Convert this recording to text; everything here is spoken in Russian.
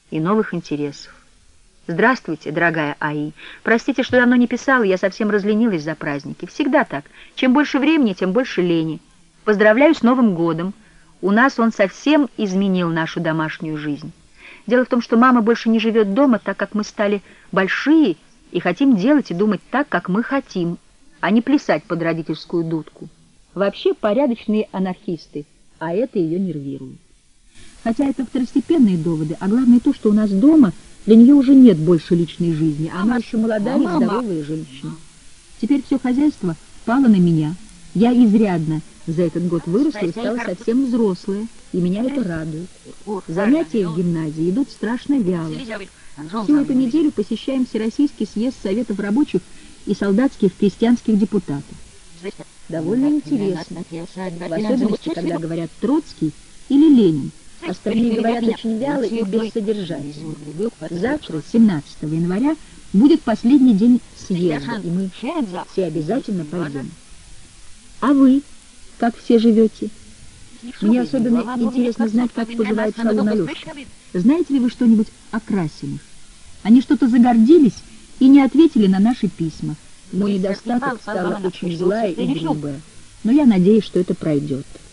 и новых интересов. Здравствуйте, дорогая Аи. Простите, что давно не писала, я совсем разленилась за праздники. Всегда так. Чем больше времени, тем больше лени. Поздравляю с Новым годом. У нас он совсем изменил нашу домашнюю жизнь. Дело в том, что мама больше не живет дома, так как мы стали большие и хотим делать и думать так, как мы хотим, а не плясать под родительскую дудку. Вообще порядочные анархисты, а это ее нервирует. Хотя это второстепенные доводы, а главное то, что у нас дома для нее уже нет больше личной жизни, она еще молодая и здоровая женщина. Теперь все хозяйство пало на меня. Я изрядно за этот год выросла и стала совсем взрослая, и меня это радует. Занятия в гимназии идут страшно вяло. Всю эту неделю посещаем Всероссийский съезд Советов рабочих и солдатских крестьянских депутатов. Довольно интересно, в особенности, когда говорят Троцкий или Ленин. Остальные говорят очень вяло и бессодержательно. Завтра, 17 января, будет последний день съезда, и мы все обязательно пойдем. А вы как все живете? Мне особенно интересно знать, как поживает Шалун Алеша. Знаете ли вы что-нибудь о Красиных? Они что-то загордились и не ответили на наши письма. Мой недостаток стала очень злая и грубая, но я надеюсь, что это пройдет.